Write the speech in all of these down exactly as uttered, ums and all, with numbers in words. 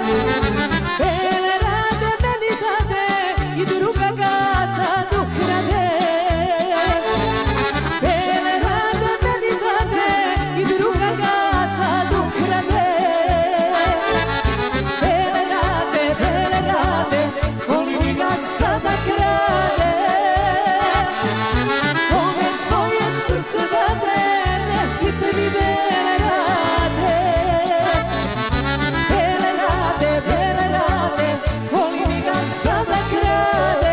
Bele rade meni dade i druga gata dok rade. Bele rade meni dade i druga gata dok rade. Bele rade, bele rade, voli mi ga sada krade. Kome svoje srce dade, recite mi bele rade. Bele rade, bele rade, voli mi ga sada krade.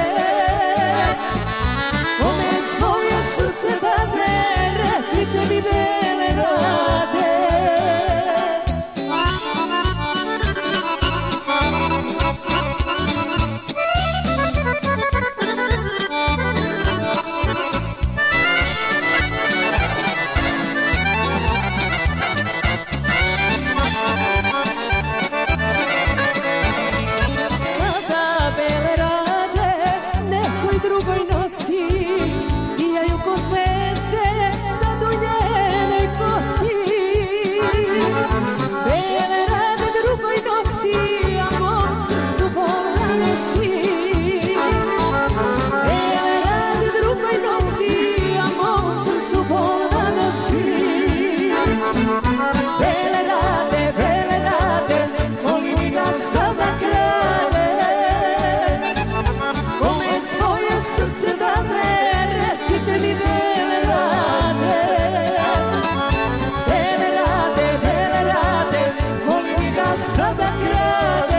Kome svoje srce dade, recite mi bele rade. Sada bele rade nekoj drugoj nosi, sijaju ko zvezde sad u njenoj kosi. Bele rade drugoj nosi, a mom srcu bol nanosi. Bele rade drugoj nosi, a mom srcu bol nanosi. Bele rade, bele rade, voli mi ga sada krade. Kome svoje srce dade, recite mi bele rade. Bele rade, bele rade, voli mi ga sada krade.